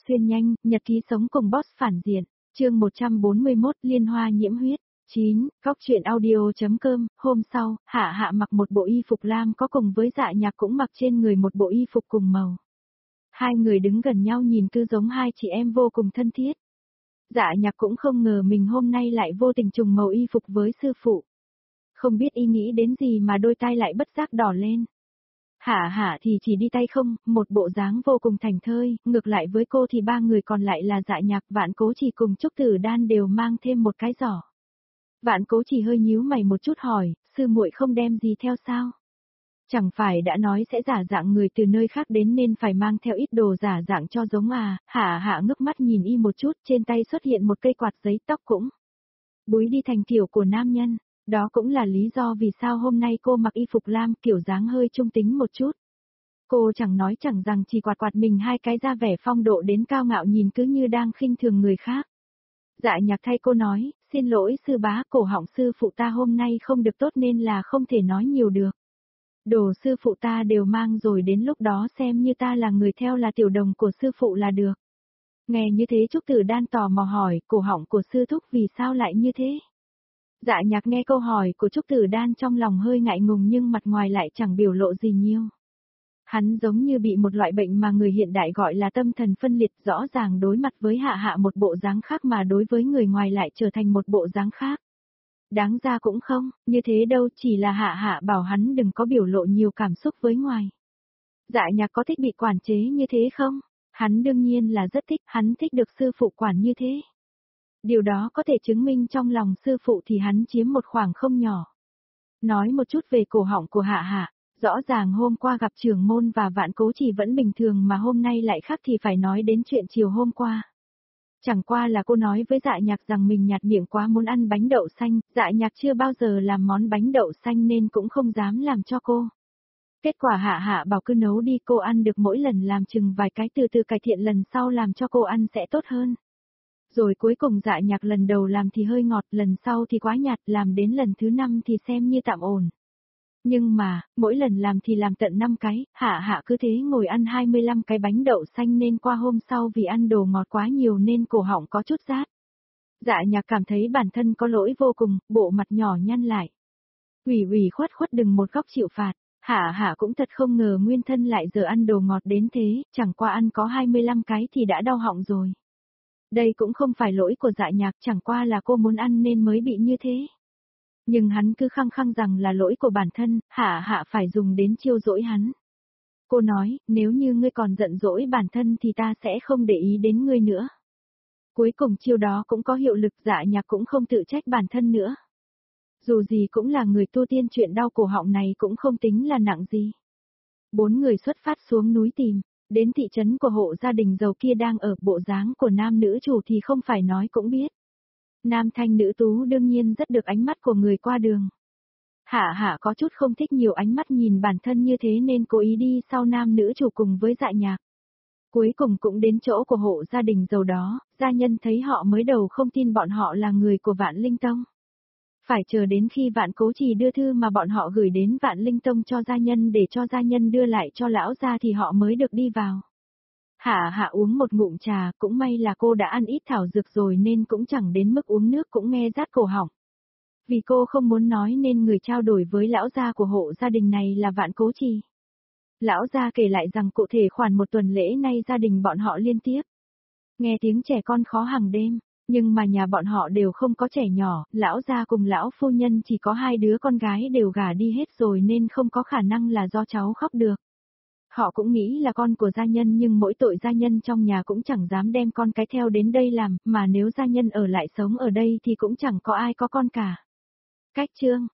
Xuyên nhanh, nhật ký sống cùng boss phản diện. Chương 141 Liên hoa nhiễm huyết. 9. Góc truyện audio.com. Hôm sau, Hạ Hạ mặc một bộ y phục lam có cùng với Dạ Nhạc cũng mặc trên người một bộ y phục cùng màu. Hai người đứng gần nhau nhìn cứ giống hai chị em vô cùng thân thiết. Dạ Nhạc cũng không ngờ mình hôm nay lại vô tình trùng màu y phục với sư phụ. Không biết y nghĩ đến gì mà đôi tai lại bất giác đỏ lên. Hạ Hạ thì chỉ đi tay không, một bộ dáng vô cùng thành thơi, ngược lại với cô thì ba người còn lại là Dạ Nhạc, Vạn Cố Chỉ cùng Trúc Tử Đan đều mang thêm một cái giỏ. Vạn Cố Chỉ hơi nhíu mày một chút hỏi, sư muội không đem gì theo sao? Chẳng phải đã nói sẽ giả dạng người từ nơi khác đến nên phải mang theo ít đồ giả dạng cho giống à? Hạ Hạ ngước mắt nhìn y một chút, trên tay xuất hiện một cây quạt giấy, tóc cũng búi đi thành kiểu của nam nhân. Đó cũng là lý do vì sao hôm nay cô mặc y phục lam, kiểu dáng hơi trung tính một chút. Cô chẳng nói chẳng rằng chỉ quạt quạt mình hai cái ra vẻ phong độ đến cao ngạo, nhìn cứ như đang khinh thường người khác. Dạ Nhạc thay cô nói, xin lỗi sư bá, cổ họng sư phụ ta hôm nay không được tốt nên là không thể nói nhiều được. Đồ sư phụ ta đều mang rồi, đến lúc đó xem như ta là người theo, là tiểu đồng của sư phụ là được. Nghe như thế Trúc Tử Đan tò mò hỏi, cổ họng của sư thúc vì sao lại như thế? Dạ Nhạc nghe câu hỏi của Trúc Tử Đan trong lòng hơi ngại ngùng nhưng mặt ngoài lại chẳng biểu lộ gì nhiều. Hắn giống như bị một loại bệnh mà người hiện đại gọi là tâm thần phân liệt, rõ ràng đối mặt với Hạ Hạ một bộ dáng khác mà đối với người ngoài lại trở thành một bộ dáng khác. Đáng ra cũng không, như thế đâu, chỉ là Hạ Hạ bảo hắn đừng có biểu lộ nhiều cảm xúc với ngoài. Dạ Nhạc có thích bị quản chế như thế không? Hắn đương nhiên là rất thích, hắn thích được sư phụ quản như thế. Điều đó có thể chứng minh trong lòng sư phụ thì hắn chiếm một khoảng không nhỏ. Nói một chút về cổ họng của Hạ Hạ, rõ ràng hôm qua gặp trưởng môn và Vạn Cố Chỉ vẫn bình thường mà hôm nay lại khác, thì phải nói đến chuyện chiều hôm qua. Chẳng qua là cô nói với Dạ Nhạc rằng mình nhạt miệng quá muốn ăn bánh đậu xanh, Dạ Nhạc chưa bao giờ làm món bánh đậu xanh nên cũng không dám làm cho cô. Kết quả Hạ Hạ bảo cứ nấu đi, cô ăn được mỗi lần làm chừng vài cái, từ từ cải thiện, lần sau làm cho cô ăn sẽ tốt hơn. Rồi cuối cùng Dạ Nhạc lần đầu làm thì hơi ngọt, lần sau thì quá nhạt, làm đến lần thứ 5 thì xem như tạm ổn. Nhưng mà, mỗi lần làm thì làm tận 5 cái, Hạ Hạ cứ thế ngồi ăn 25 cái bánh đậu xanh nên qua hôm sau vì ăn đồ ngọt quá nhiều nên cổ họng có chút rát. Dạ Nhạc cảm thấy bản thân có lỗi vô cùng, bộ mặt nhỏ nhăn lại. Ủy khuất đừng một góc chịu phạt. Hạ Hạ cũng thật không ngờ nguyên thân lại giờ ăn đồ ngọt đến thế, chẳng qua ăn có 25 cái thì đã đau họng rồi. Đây cũng không phải lỗi của Dạ Nhạc, chẳng qua là cô muốn ăn nên mới bị như thế. Nhưng hắn cứ khăng khăng rằng là lỗi của bản thân, Hạ Hạ phải dùng đến chiêu dỗi hắn. Cô nói, nếu như ngươi còn giận dỗi bản thân thì ta sẽ không để ý đến ngươi nữa. Cuối cùng chiêu đó cũng có hiệu lực, Dạ Nhạc cũng không tự trách bản thân nữa. Dù gì cũng là người tu tiên, chuyện đau cổ họng này cũng không tính là nặng gì. 4 người xuất phát xuống núi tìm. Đến thị trấn của hộ gia đình giàu kia đang ở, bộ dáng của nam nữ chủ thì không phải nói cũng biết. Nam thanh nữ tú đương nhiên rất được ánh mắt của người qua đường. Hạ Hạ có chút không thích nhiều ánh mắt nhìn bản thân như thế nên cố ý đi sau nam nữ chủ cùng với Dạ Nhạc. Cuối cùng cũng đến chỗ của hộ gia đình giàu đó, gia nhân thấy họ mới đầu không tin bọn họ là người của Vạn Linh Tông. Phải chờ đến khi Vạn Cố Chỉ đưa thư mà bọn họ gửi đến Vạn Linh Tông cho gia nhân để cho gia nhân đưa lại cho lão gia thì họ mới được đi vào. Hạ Hạ uống một ngụm trà, cũng may là cô đã ăn ít thảo dược rồi nên cũng chẳng đến mức uống nước cũng nghe rát cổ họng. Vì cô không muốn nói nên người trao đổi với lão gia của hộ gia đình này là Vạn Cố Chỉ. Lão gia kể lại rằng cụ thể khoảng một tuần lễ nay gia đình bọn họ liên tiếp nghe tiếng trẻ con khó hàng đêm. Nhưng mà nhà bọn họ đều không có trẻ nhỏ, lão gia cùng lão phu nhân chỉ có 2 đứa con gái đều gả đi hết rồi nên không có khả năng là do cháu khóc được. Họ cũng nghĩ là con của gia nhân nhưng mỗi tội gia nhân trong nhà cũng chẳng dám đem con cái theo đến đây làm, mà nếu gia nhân ở lại sống ở đây thì cũng chẳng có ai có con cả. Cách chương,